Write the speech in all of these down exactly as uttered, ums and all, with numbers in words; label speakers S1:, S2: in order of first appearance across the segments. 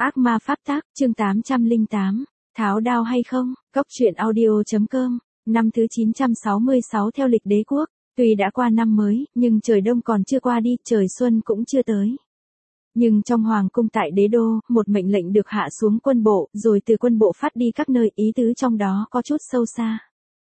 S1: Ác ma pháp tác, chương tám trăm lẻ tám, tháo đao hay không, Cốc truyện audio.com, năm thứ chín trăm sáu mươi sáu theo lịch đế quốc, tuy đã qua năm mới, nhưng trời đông còn chưa qua đi, trời xuân cũng chưa tới. Nhưng trong hoàng cung tại đế đô, một mệnh lệnh được hạ xuống quân bộ, rồi từ quân bộ phát đi các nơi, ý tứ trong đó có chút sâu xa.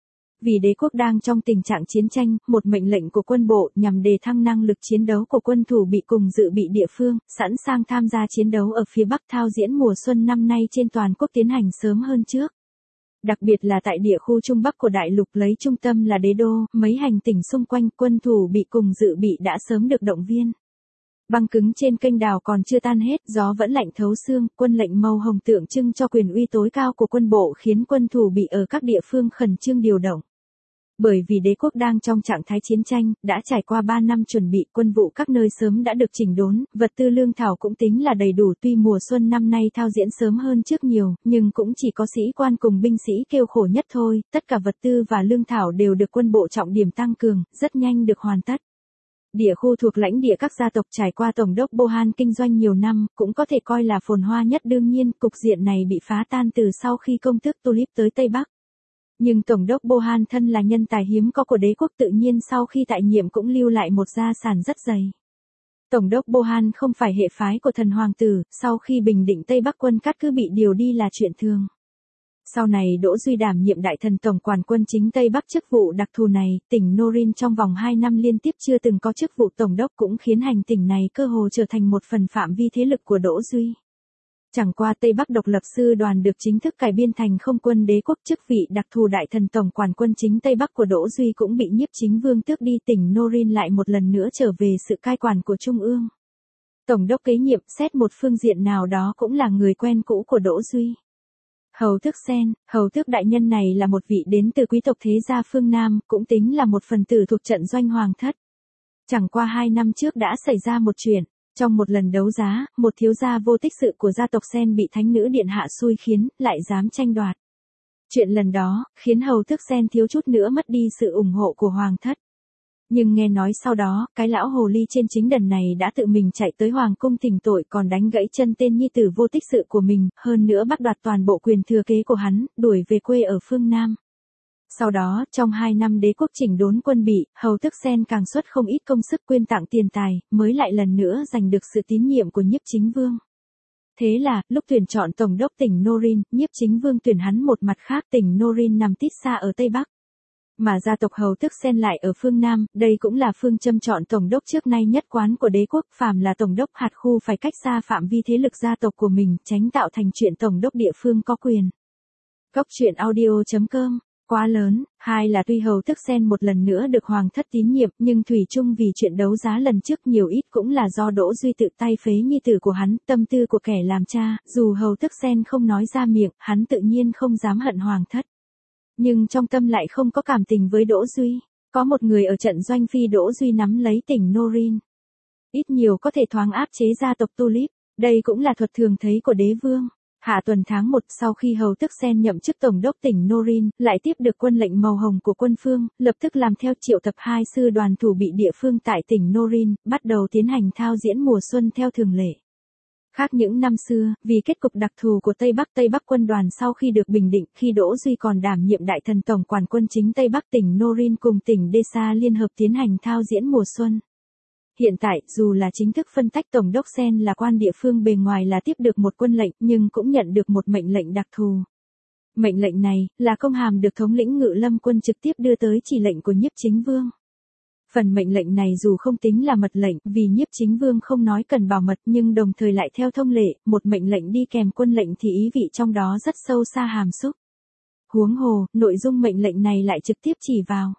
S1: Vì đế quốc đang trong tình trạng chiến tranh, một mệnh lệnh của quân bộ nhằm đề thăng năng lực chiến đấu của quân thủ bị cùng dự bị địa phương, sẵn sàng tham gia chiến đấu ở phía Bắc thao diễn mùa xuân năm nay trên toàn quốc tiến hành sớm hơn trước. Đặc biệt là tại địa khu Trung Bắc của đại lục lấy trung tâm là đế đô, mấy hành tỉnh xung quanh quân thủ bị cùng dự bị đã sớm được động viên. Băng cứng trên kênh đào còn chưa tan hết, gió vẫn lạnh thấu xương, quân lệnh màu hồng tượng trưng cho quyền uy tối cao của quân bộ khiến quân thủ bị ở các địa phương khẩn trương điều động. Bởi vì đế quốc đang trong trạng thái chiến tranh, đã trải qua ba năm chuẩn bị, quân vụ các nơi sớm đã được chỉnh đốn, vật tư lương thảo cũng tính là đầy đủ, tuy mùa xuân năm nay thao diễn sớm hơn trước nhiều, nhưng cũng chỉ có sĩ quan cùng binh sĩ kêu khổ nhất thôi, tất cả vật tư và lương thảo đều được quân bộ trọng điểm tăng cường, rất nhanh được hoàn tất. Địa khu thuộc lãnh địa các gia tộc trải qua tổng đốc Bohan kinh doanh nhiều năm, cũng có thể coi là phồn hoa nhất, đương nhiên, cục diện này bị phá tan từ sau khi công tước Tulip tới Tây Bắc. Nhưng Tổng đốc Bohan thân là nhân tài hiếm có của đế quốc, tự nhiên sau khi tại nhiệm cũng lưu lại một gia sản rất dày. Tổng đốc Bohan không phải hệ phái của thần hoàng tử, sau khi bình định Tây Bắc quân cát cứ bị điều đi là chuyện thường. Sau này Đỗ Duy đảm nhiệm đại thần tổng quản quân chính Tây Bắc, chức vụ đặc thù này, tỉnh Norin trong vòng hai năm liên tiếp chưa từng có chức vụ tổng đốc cũng khiến hành tỉnh này cơ hồ trở thành một phần phạm vi thế lực của Đỗ Duy. Chẳng qua Tây Bắc độc lập sư đoàn được chính thức cải biên thành không quân đế quốc, chức vị đặc thù đại thần tổng quản quân chính Tây Bắc của Đỗ Duy cũng bị nhiếp chính vương tước đi, tỉnh Norin lại một lần nữa trở về sự cai quản của Trung ương. Tổng đốc kế nhiệm xét một phương diện nào đó cũng là người quen cũ của Đỗ Duy. Hầu tước Sen, hầu tước đại nhân này là một vị đến từ quý tộc thế gia phương Nam, cũng tính là một phần tử thuộc trận doanh hoàng thất. Chẳng qua hai năm trước đã xảy ra một chuyện. Trong một lần đấu giá, một thiếu gia vô tích sự của gia tộc Sen bị thánh nữ điện hạ xui khiến, lại dám tranh đoạt. Chuyện lần đó, khiến hầu tước Sen thiếu chút nữa mất đi sự ủng hộ của hoàng thất. Nhưng nghe nói sau đó, cái lão hồ ly trên chính đần này đã tự mình chạy tới hoàng cung thỉnh tội, còn đánh gãy chân tên nhi tử vô tích sự của mình, hơn nữa bắt đoạt toàn bộ quyền thừa kế của hắn, đuổi về quê ở phương Nam. Sau đó, trong hai năm đế quốc chỉnh đốn quân bị, hầu tước Sen càng xuất không ít công sức quyên tặng tiền tài, mới lại lần nữa giành được sự tín nhiệm của nhiếp chính vương. Thế là, lúc tuyển chọn tổng đốc tỉnh Norin, nhiếp chính vương tuyển hắn một mặt khác, tỉnh Norin nằm tít xa ở Tây Bắc. Mà gia tộc hầu tước Sen lại ở phương Nam, đây cũng là phương châm chọn tổng đốc trước nay nhất quán của đế quốc, phàm là tổng đốc hạt khu phải cách xa phạm vi thế lực gia tộc của mình, tránh tạo thành chuyện tổng đốc địa phương có quyền. Cốc truyện audio.com. Quá lớn, hai là tuy hầu tước Sen một lần nữa được hoàng thất tín nhiệm, nhưng thủy chung vì chuyện đấu giá lần trước nhiều ít cũng là do Đỗ Duy tự tay phế nhi tử của hắn, tâm tư của kẻ làm cha, dù hầu tước Sen không nói ra miệng, hắn tự nhiên không dám hận hoàng thất. Nhưng trong tâm lại không có cảm tình với Đỗ Duy, có một người ở trận doanh phi Đỗ Duy nắm lấy tỉnh Norin. Ít nhiều có thể thoáng áp chế gia tộc Tulip, đây cũng là thuật thường thấy của đế vương. Hạ tuần tháng một, sau khi hầu tước Sen nhậm chức tổng đốc tỉnh Norin, lại tiếp được quân lệnh màu hồng của quân phương, lập tức làm theo triệu tập hai sư đoàn thủ bị địa phương tại tỉnh Norin, bắt đầu tiến hành thao diễn mùa xuân theo thường lệ. Khác những năm xưa, vì kết cục đặc thù của Tây Bắc, Tây Bắc quân đoàn sau khi được bình định, khi Đỗ Duy còn đảm nhiệm đại thần tổng quản quân chính Tây Bắc, tỉnh Norin cùng tỉnh Desa liên hợp tiến hành thao diễn mùa xuân. Hiện tại, dù là chính thức phân tách, tổng đốc Sen là quan địa phương bề ngoài là tiếp được một quân lệnh, nhưng cũng nhận được một mệnh lệnh đặc thù. Mệnh lệnh này, là công hàm được thống lĩnh ngự lâm quân trực tiếp đưa tới chỉ lệnh của nhiếp chính vương. Phần mệnh lệnh này dù không tính là mật lệnh, vì nhiếp chính vương không nói cần bảo mật, nhưng đồng thời lại theo thông lệ, một mệnh lệnh đi kèm quân lệnh thì ý vị trong đó rất sâu xa hàm xúc. Huống hồ, nội dung mệnh lệnh này lại trực tiếp chỉ vào.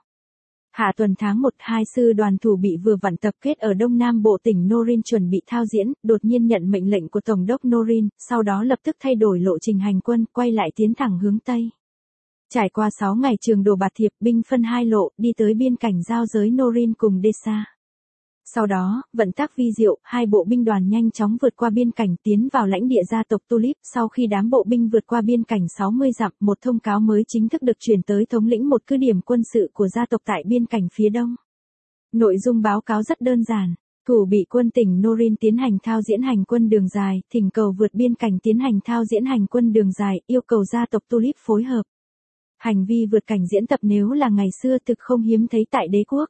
S1: Hạ tuần tháng một, hai sư đoàn thủ bị vừa vặn tập kết ở đông nam bộ tỉnh Norin chuẩn bị thao diễn, đột nhiên nhận mệnh lệnh của tổng đốc Norin, sau đó lập tức thay đổi lộ trình hành quân, quay lại tiến thẳng hướng Tây. Trải qua sáu ngày trường đồ bạt thiệp, binh phân hai lộ, đi tới biên cảnh giao giới Norin cùng Desa. Sau đó, vận tác vi diệu, hai bộ binh đoàn nhanh chóng vượt qua biên cảnh tiến vào lãnh địa gia tộc Tulip. Sau khi đám bộ binh vượt qua biên cảnh sáu mươi dặm, một thông cáo mới chính thức được chuyển tới thống lĩnh một cứ điểm quân sự của gia tộc tại biên cảnh phía đông. Nội dung báo cáo rất đơn giản. Thủ bị quân tỉnh Norin tiến hành thao diễn hành quân đường dài, thỉnh cầu vượt biên cảnh tiến hành thao diễn hành quân đường dài, yêu cầu gia tộc Tulip phối hợp. Hành vi vượt cảnh diễn tập nếu là ngày xưa thực không hiếm thấy tại đế quốc.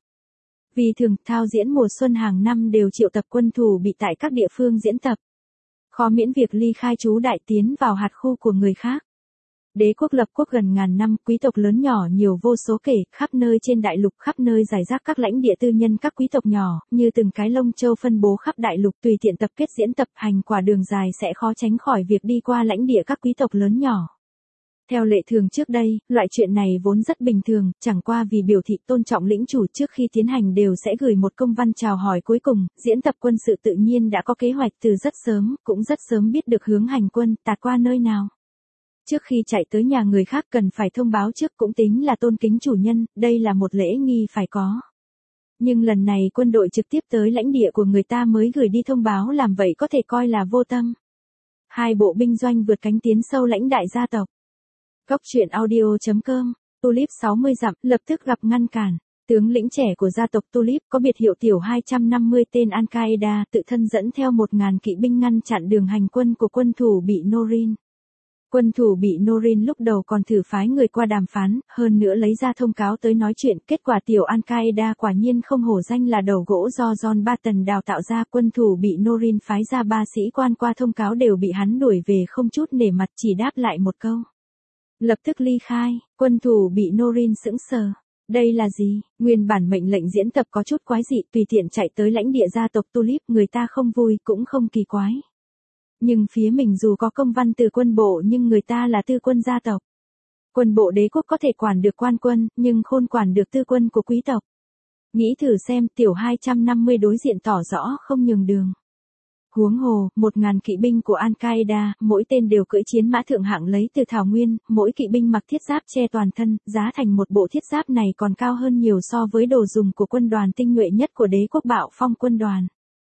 S1: Vì thường thao diễn mùa xuân hàng năm đều triệu tập quân thủ bị tại các địa phương diễn tập. Khó miễn việc ly khai trú đại tiến vào hạt khu của người khác. Đế quốc lập quốc gần ngàn năm, quý tộc lớn nhỏ nhiều vô số kể, khắp nơi trên đại lục, khắp nơi giải rác các lãnh địa tư nhân các quý tộc nhỏ, như từng cái lông châu phân bố khắp đại lục, tùy tiện tập kết diễn tập hành quả đường dài sẽ khó tránh khỏi việc đi qua lãnh địa các quý tộc lớn nhỏ. Theo lệ thường trước đây, loại chuyện này vốn rất bình thường, chẳng qua vì biểu thị tôn trọng lĩnh chủ trước khi tiến hành đều sẽ gửi một công văn chào hỏi cuối cùng, diễn tập quân sự tự nhiên đã có kế hoạch từ rất sớm, cũng rất sớm biết được hướng hành quân, tạt qua nơi nào. Trước khi chạy tới nhà người khác cần phải thông báo trước cũng tính là tôn kính chủ nhân, đây là một lễ nghi phải có. Nhưng lần này quân đội trực tiếp tới lãnh địa của người ta mới gửi đi thông báo làm vậy có thể coi là vô tâm. Hai bộ binh doanh vượt cánh tiến sâu lãnh đại gia tộc. Góc truyện audio chấm com, Tulip sáu mươi dặm, lập tức gặp ngăn cản. Tướng lĩnh trẻ của gia tộc Tulip có biệt hiệu tiểu hai trăm năm mươi tên Al-Qaeda tự thân dẫn theo một ngàn kỵ binh ngăn chặn đường hành quân của quân thủ bị Norin. Quân thủ bị Norin lúc đầu còn thử phái người qua đàm phán, hơn nữa lấy ra thông cáo tới nói chuyện, kết quả tiểu Al-Qaeda quả nhiên không hổ danh là đầu gỗ do John Barton đào tạo ra. Quân thủ bị Norin phái ra ba sĩ quan qua thông cáo đều bị hắn đuổi về không chút nể mặt, chỉ đáp lại một câu. Lập tức ly khai, quân thủ bị Norin sững sờ. Đây là gì? Nguyên bản mệnh lệnh diễn tập có chút quái dị, tùy tiện chạy tới lãnh địa gia tộc Tulip, người ta không vui, cũng không kỳ quái. Nhưng phía mình dù có công văn từ quân bộ nhưng người ta là tư quân gia tộc. Quân bộ đế quốc có thể quản được quan quân, nhưng khôn quản được tư quân của quý tộc. Nghĩ thử xem, tiểu hai trăm năm mươi đối diện tỏ rõ không nhường đường. Huống hồ, một ngàn kỵ binh của Al-Qaeda, mỗi tên đều cưỡi chiến mã thượng hạng lấy từ Thảo Nguyên, mỗi kỵ binh mặc thiết giáp che toàn thân, giá thành một bộ thiết giáp này còn cao hơn nhiều so với đồ dùng của quân đoàn tinh nhuệ nhất của đế quốc Bạo Phong quân đoàn.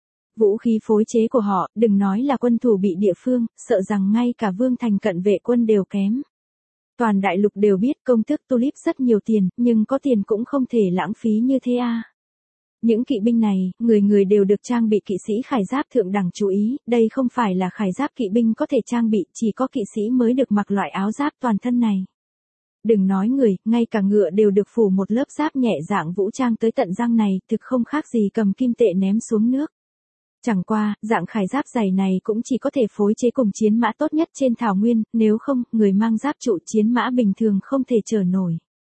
S1: Vũ khí phối chế của họ, đừng nói là quân thủ bị địa phương, sợ rằng ngay cả vương thành cận vệ quân đều kém. Toàn đại lục đều biết công tước Tulip rất nhiều tiền, nhưng có tiền cũng không thể lãng phí như thế à. Những kỵ binh này, người người đều được trang bị kỵ sĩ khải giáp thượng đẳng, chú ý, đây không phải là khải giáp kỵ binh có thể trang bị, chỉ có kỵ sĩ mới được mặc loại áo giáp toàn thân này. Đừng nói người, ngay cả ngựa đều được phủ một lớp giáp nhẹ dạng vũ trang tới tận răng này, thực không khác gì cầm kim tệ ném xuống nước. Chẳng qua, dạng khải giáp dày này cũng chỉ có thể phối chế cùng chiến mã tốt nhất trên thảo nguyên, nếu không, người mang giáp trụ chiến mã bình thường không thể chở nổi.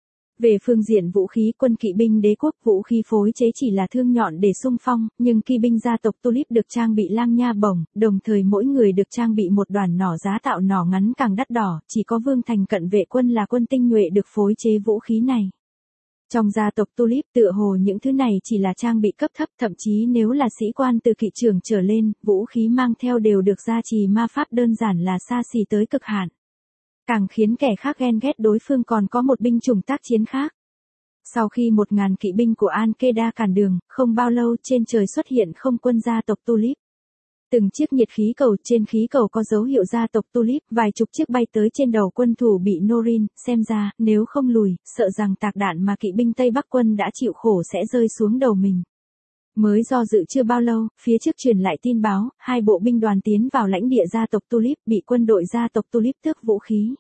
S1: Về phương diện vũ khí, quân kỵ binh đế quốc vũ khí phối chế chỉ là thương nhọn để xung phong, nhưng kỵ binh gia tộc Tulip được trang bị lang nha bổng, đồng thời mỗi người được trang bị một đoàn nỏ giá tạo nỏ ngắn càng đắt đỏ, chỉ có vương thành cận vệ quân là quân tinh nhuệ được phối chế vũ khí này. Trong gia tộc Tulip tựa hồ những thứ này chỉ là trang bị cấp thấp, thậm chí nếu là sĩ quan từ kỵ trưởng trở lên, vũ khí mang theo đều được gia trì ma pháp đơn giản là xa xỉ tới cực hạn. Càng khiến kẻ khác ghen ghét đối phương còn có một binh chủng tác chiến khác. Sau khi một ngàn kỵ binh của Al-Qaeda cản đường, không bao lâu trên trời xuất hiện không quân gia tộc Tulip. Từng chiếc nhiệt khí cầu, trên khí cầu có dấu hiệu gia tộc Tulip, vài chục chiếc bay tới trên đầu quân thủ bị Norin, xem ra, nếu không lùi, sợ rằng tạc đạn mà kỵ binh Tây Bắc quân đã chịu khổ sẽ rơi xuống đầu mình. Mới do dự chưa bao lâu, phía trước truyền lại tin báo, hai bộ binh đoàn tiến vào lãnh địa gia tộc Tulip, bị quân đội gia tộc Tulip tước vũ khí.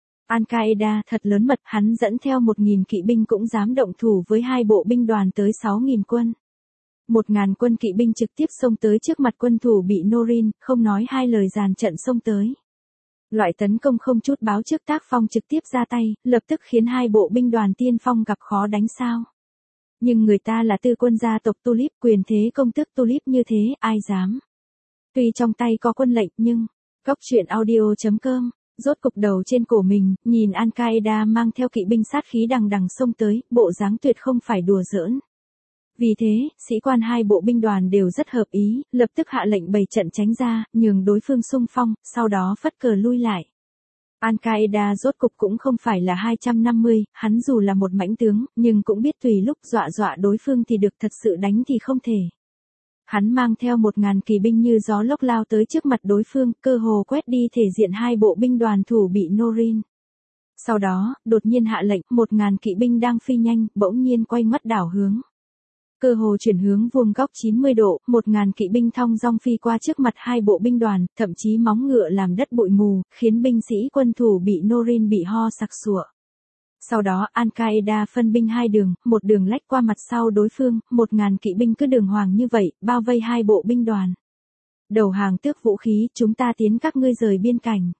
S1: Al-Qaeda thật lớn mật, hắn dẫn theo một nghìn kỵ binh cũng dám động thủ với hai bộ binh đoàn tới sáu nghìn quân. Một ngàn quân kỵ binh trực tiếp xông tới trước mặt quân thủ bị Norin, không nói hai lời dàn trận xông tới. Loại tấn công không chút báo trước tác phong trực tiếp ra tay, lập tức khiến hai bộ binh đoàn tiên phong gặp khó đánh sao. Nhưng người ta là tư quân gia tộc Tulip, quyền thế công tước Tulip như thế, ai dám. Tuy trong tay có quân lệnh nhưng, góc truyện audio chấm com, rốt cục đầu trên cổ mình, nhìn Al-Qaeda mang theo kỵ binh sát khí đằng đằng xông tới, bộ dáng tuyệt không phải đùa giỡn. Vì thế, sĩ quan hai bộ binh đoàn đều rất hợp ý, lập tức hạ lệnh bày trận tránh ra, nhường đối phương xung phong, sau đó phất cờ lui lại. Al-Qaeda rốt cục cũng không phải là hai trăm năm mươi, hắn dù là một mãnh tướng, nhưng cũng biết tùy lúc dọa dọa đối phương thì được, thật sự đánh thì không thể. Hắn mang theo một ngàn kỳ binh như gió lốc lao tới trước mặt đối phương, cơ hồ quét đi thể diện hai bộ binh đoàn thủ bị Norin. Sau đó, đột nhiên hạ lệnh, một ngàn kỵ binh đang phi nhanh, bỗng nhiên quay ngoắt đảo hướng. cơ hồ chuyển hướng vuông góc chín mươi độ, một ngàn kỵ binh thong dong phi qua trước mặt hai bộ binh đoàn, thậm chí móng ngựa làm đất bụi mù, khiến binh sĩ quân thủ bị Norin bị ho sặc sụa. Sau đó Al-Qaeda phân binh hai đường, một đường lách qua mặt sau đối phương, một ngàn kỵ binh cứ đường hoàng như vậy, bao vây hai bộ binh đoàn. Đầu hàng tước vũ khí, chúng ta tiến các ngươi rời biên cảnh.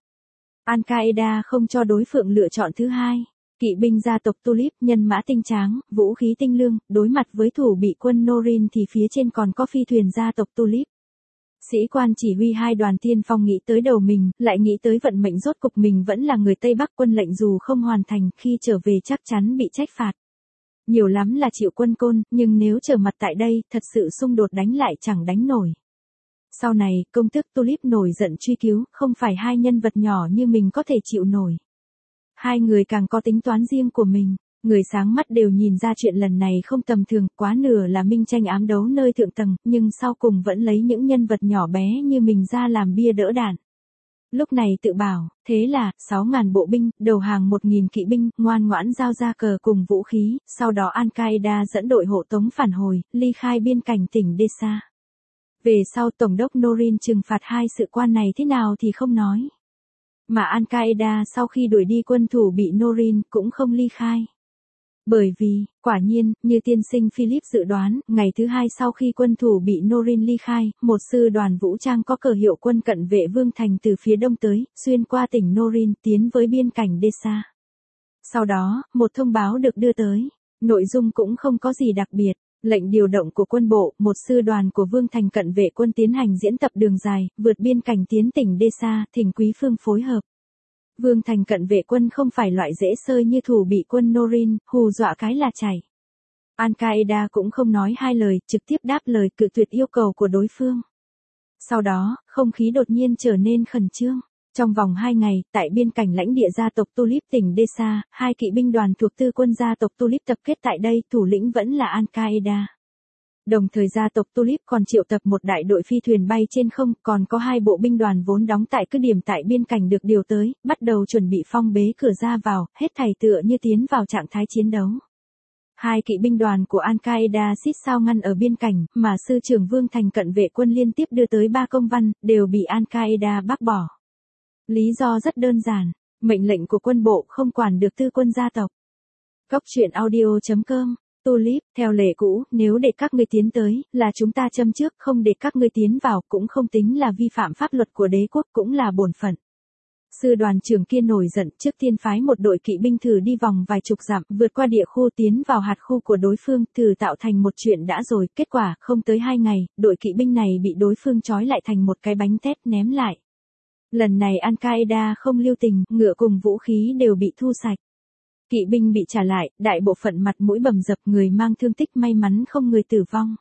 S1: Al-Qaeda không cho đối phương lựa chọn thứ hai. Kỵ binh gia tộc Tulip, nhân mã tinh tráng, vũ khí tinh lương, đối mặt với thủ bị quân Norin thì phía trên còn có phi thuyền gia tộc Tulip. Sĩ quan chỉ huy hai đoàn tiên phong nghĩ tới đầu mình, lại nghĩ tới vận mệnh rốt cục mình vẫn là người Tây Bắc, quân lệnh dù không hoàn thành, khi trở về chắc chắn bị trách phạt. Nhiều lắm là chịu quân côn, nhưng nếu trở mặt tại đây, thật sự xung đột đánh lại chẳng đánh nổi. Sau này, công tước Tulip nổi giận truy cứu, không phải hai nhân vật nhỏ như mình có thể chịu nổi. Hai người càng có tính toán riêng của mình, người sáng mắt đều nhìn ra chuyện lần này không tầm thường, quá nửa là minh tranh ám đấu nơi thượng tầng, nhưng sau cùng vẫn lấy những nhân vật nhỏ bé như mình ra làm bia đỡ đạn. Lúc này tự bảo, thế là, sáu ngàn bộ binh, đầu hàng một nghìn kỵ binh, ngoan ngoãn giao ra cờ cùng vũ khí, sau đó Al-Qaeda dẫn đội hộ tống phản hồi, ly khai biên cảnh tỉnh Desa. Về sau Tổng đốc Norin trừng phạt hai sự quan này thế nào thì không nói. Mà Al-Qaeda sau khi đuổi đi quân thủ bị Norin cũng không ly khai. Bởi vì, quả nhiên, như tiên sinh Philip dự đoán, ngày thứ hai sau khi quân thủ bị Norin ly khai, một sư đoàn vũ trang có cờ hiệu quân cận vệ Vương Thành từ phía đông tới, xuyên qua tỉnh Norin tiến với biên cảnh Desa. Sau đó, một thông báo được đưa tới. Nội dung cũng không có gì đặc biệt. Lệnh điều động của quân bộ, một sư đoàn của Vương Thành cận vệ quân tiến hành diễn tập đường dài, vượt biên cảnh tiến tỉnh Desa, thỉnh quý phương phối hợp. Vương Thành cận vệ quân không phải loại dễ sơi như thủ bị quân Norin, hù dọa cái là chảy. Al-Qaeda cũng không nói hai lời, trực tiếp đáp lời cự tuyệt yêu cầu của đối phương. Sau đó, không khí đột nhiên trở nên khẩn trương. Trong vòng hai ngày, tại biên cảnh lãnh địa gia tộc Tulip tỉnh Desa, hai kỵ binh đoàn thuộc tư quân gia tộc Tulip tập kết tại đây, thủ lĩnh vẫn là Al-Qaeda. Đồng thời gia tộc Tulip còn triệu tập một đại đội phi thuyền bay trên không, còn có hai bộ binh đoàn vốn đóng tại cứ điểm tại biên cảnh được điều tới, bắt đầu chuẩn bị phong bế cửa ra vào, hết thảy tựa như tiến vào trạng thái chiến đấu. Hai kỵ binh đoàn của Al-Qaeda xít sao ngăn ở biên cảnh, mà sư trưởng Vương Thành cận vệ quân liên tiếp đưa tới ba công văn, đều bị Al-Qaeda bác bỏ. Lý do rất đơn giản, mệnh lệnh của quân bộ không quản được tư quân gia tộc. Góc truyện audio chấm com, Tulip, theo lệ cũ, nếu để các ngươi tiến tới, là chúng ta châm trước, không để các ngươi tiến vào, cũng không tính là vi phạm pháp luật của đế quốc, cũng là bổn phận. Sư đoàn trưởng kia nổi giận, trước tiên phái một đội kỵ binh thử đi vòng vài chục dặm, vượt qua địa khu tiến vào hạt khu của đối phương, thử tạo thành một chuyện đã rồi, kết quả, không tới hai ngày, đội kỵ binh này bị đối phương trói lại thành một cái bánh tét ném lại. Lần này Al-Qaeda không lưu tình, ngựa cùng vũ khí đều bị thu sạch. Kỵ binh bị trả lại, đại bộ phận mặt mũi bầm dập, người mang thương tích may mắn không người tử vong.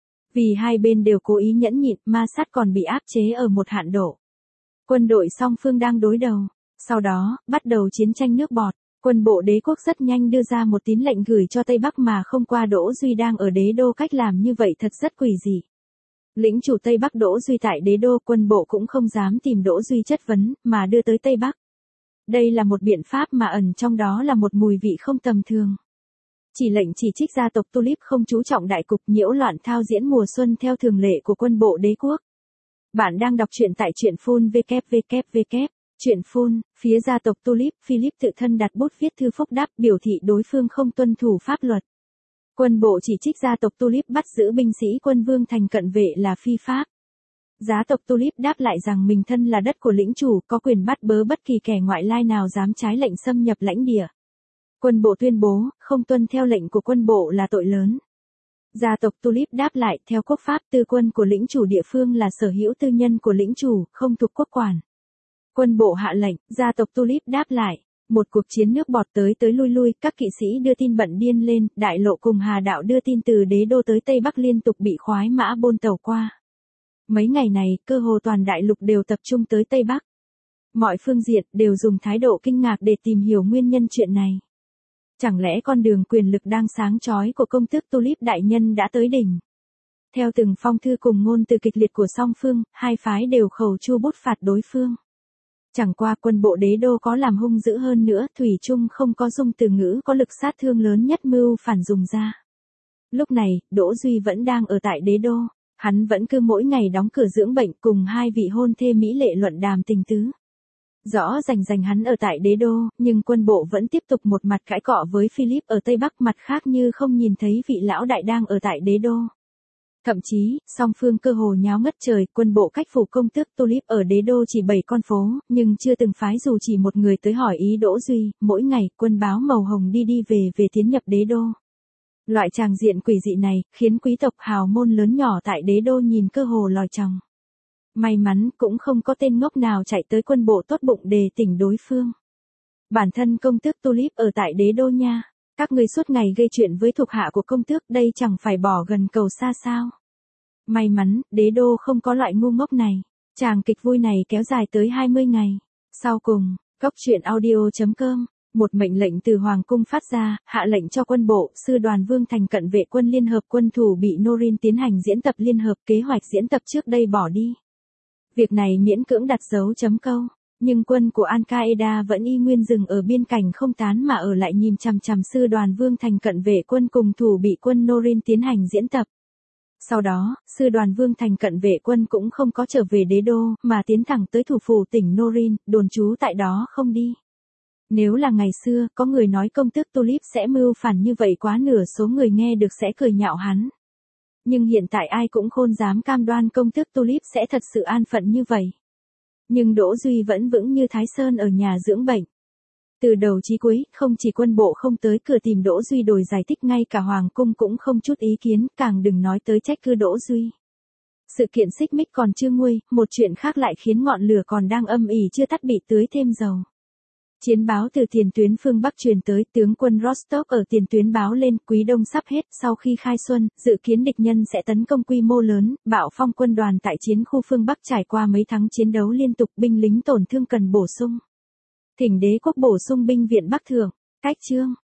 S1: Vì hai bên đều cố ý nhẫn nhịn, ma sát còn bị áp chế ở một hạn độ. Quân đội song phương đang đối đầu. Sau đó, bắt đầu chiến tranh nước bọt. Quân bộ đế quốc rất nhanh đưa ra một tín lệnh gửi cho Tây Bắc mà không qua Đỗ Duy đang ở đế đô, cách làm như vậy thật rất quỷ dị. Lĩnh chủ Tây Bắc Đỗ Duy tại đế đô, quân bộ cũng không dám tìm Đỗ Duy chất vấn, mà đưa tới Tây Bắc. Đây là một biện pháp mà ẩn trong đó là một mùi vị không tầm thường. Chỉ lệnh chỉ trích gia tộc Tulip không chú trọng đại cục, nhiễu loạn thao diễn mùa xuân theo thường lệ của quân bộ đế quốc. Bạn đang đọc truyện tại truyện phun www. Truyện phun, phía gia tộc Tulip, Philip tự thân đặt bút viết thư phúc đáp, biểu thị đối phương không tuân thủ pháp luật. Quân bộ chỉ trích gia tộc Tulip bắt giữ binh sĩ quân Vương Thành cận vệ là phi pháp. Gia tộc Tulip đáp lại rằng mình thân là đất của lĩnh chủ, có quyền bắt bớ bất kỳ kẻ ngoại lai nào dám trái lệnh xâm nhập lãnh địa. Quân bộ tuyên bố, không tuân theo lệnh của quân bộ là tội lớn. Gia tộc Tulip đáp lại, theo quốc pháp, tư quân của lĩnh chủ địa phương là sở hữu tư nhân của lĩnh chủ, không thuộc quốc quản. Quân bộ hạ lệnh, gia tộc Tulip đáp lại. Một cuộc chiến nước bọt tới tới lui lui, các kỵ sĩ đưa tin bận điên lên, đại lộ cùng Hà Đạo đưa tin từ đế đô tới Tây Bắc liên tục bị khoái mã bôn tàu qua. Mấy ngày này, cơ hồ toàn đại lục đều tập trung tới Tây Bắc. Mọi phương diện đều dùng thái độ kinh ngạc để tìm hiểu nguyên nhân chuyện này. Chẳng lẽ con đường quyền lực đang sáng chói của công tước Tulip đại nhân đã tới đỉnh? Theo từng phong thư cùng ngôn từ kịch liệt của song phương, hai phái đều khẩu chu bút phạt đối phương. Chẳng qua quân bộ đế đô có làm hung dữ hơn nữa, thủy chung không có dùng từ ngữ có lực sát thương lớn nhất mưu phản dùng ra. Lúc này, Đỗ Duy vẫn đang ở tại đế đô. Hắn vẫn cứ mỗi ngày đóng cửa dưỡng bệnh cùng hai vị hôn thê mỹ lệ luận đàm tình tứ. Rõ rành rành hắn ở tại đế đô, nhưng quân bộ vẫn tiếp tục một mặt cãi cọ với Philip ở Tây Bắc, mặt khác như không nhìn thấy vị lão đại đang ở tại đế đô. Thậm chí, song phương cơ hồ nháo ngất trời, quân bộ cách phủ công tước Tulip ở đế đô chỉ bảy con phố, nhưng chưa từng phái dù chỉ một người tới hỏi ý Đỗ Duy, mỗi ngày, quân báo màu hồng đi đi về về tiến nhập đế đô. Loại tràng diện quỷ dị này, khiến quý tộc hào môn lớn nhỏ tại đế đô nhìn cơ hồ lòi chòng. May mắn, cũng không có tên ngốc nào chạy tới quân bộ tốt bụng đề tỉnh đối phương. Bản thân công tước Tulip ở tại đế đô nha. Các ngươi suốt ngày gây chuyện với thuộc hạ của công tước, đây chẳng phải bỏ gần cầu xa sao. May mắn, đế đô không có loại ngu ngốc này. Tràng kịch vui này kéo dài tới hai mươi ngày. Sau cùng, Cốc truyện audio chấm com, một mệnh lệnh từ Hoàng cung phát ra, hạ lệnh cho quân bộ, sư đoàn Vương Thành cận vệ quân liên hợp quân thủ bị Norin tiến hành diễn tập liên hợp, kế hoạch diễn tập trước đây bỏ đi. Việc này miễn cưỡng đặt dấu chấm câu. Nhưng quân của Al-Qaeda vẫn y nguyên dừng ở biên cảnh không tán mà ở lại nhìn chằm chằm sư đoàn Vương Thành cận vệ quân cùng thủ bị quân Norin tiến hành diễn tập. Sau đó, sư đoàn Vương Thành cận vệ quân cũng không có trở về đế đô, mà tiến thẳng tới thủ phủ tỉnh Norin, đồn trú tại đó không đi. Nếu là ngày xưa, có người nói công tước Tulip sẽ mưu phản như vậy, quá nửa số người nghe được sẽ cười nhạo hắn. Nhưng hiện tại ai cũng khôn dám cam đoan công tước Tulip sẽ thật sự an phận như vậy. Nhưng Đỗ Duy vẫn vững như Thái Sơn ở nhà dưỡng bệnh. Từ đầu chí cuối, không chỉ quân bộ không tới cửa tìm Đỗ Duy đòi giải thích, ngay cả Hoàng cung cũng không chút ý kiến, càng đừng nói tới trách cứ Đỗ Duy. Sự kiện xích mích còn chưa nguôi, một chuyện khác lại khiến ngọn lửa còn đang âm ỉ chưa tắt bị tưới thêm dầu. Chiến báo từ tiền tuyến phương Bắc truyền tới, tướng quân Rostov ở tiền tuyến báo lên, quý đông sắp hết, sau khi khai xuân, dự kiến địch nhân sẽ tấn công quy mô lớn, bạo phong quân đoàn tại chiến khu phương Bắc trải qua mấy tháng chiến đấu liên tục, binh lính tổn thương cần bổ sung. Thỉnh đế quốc bổ sung binh viện Bắc thượng. Cách chương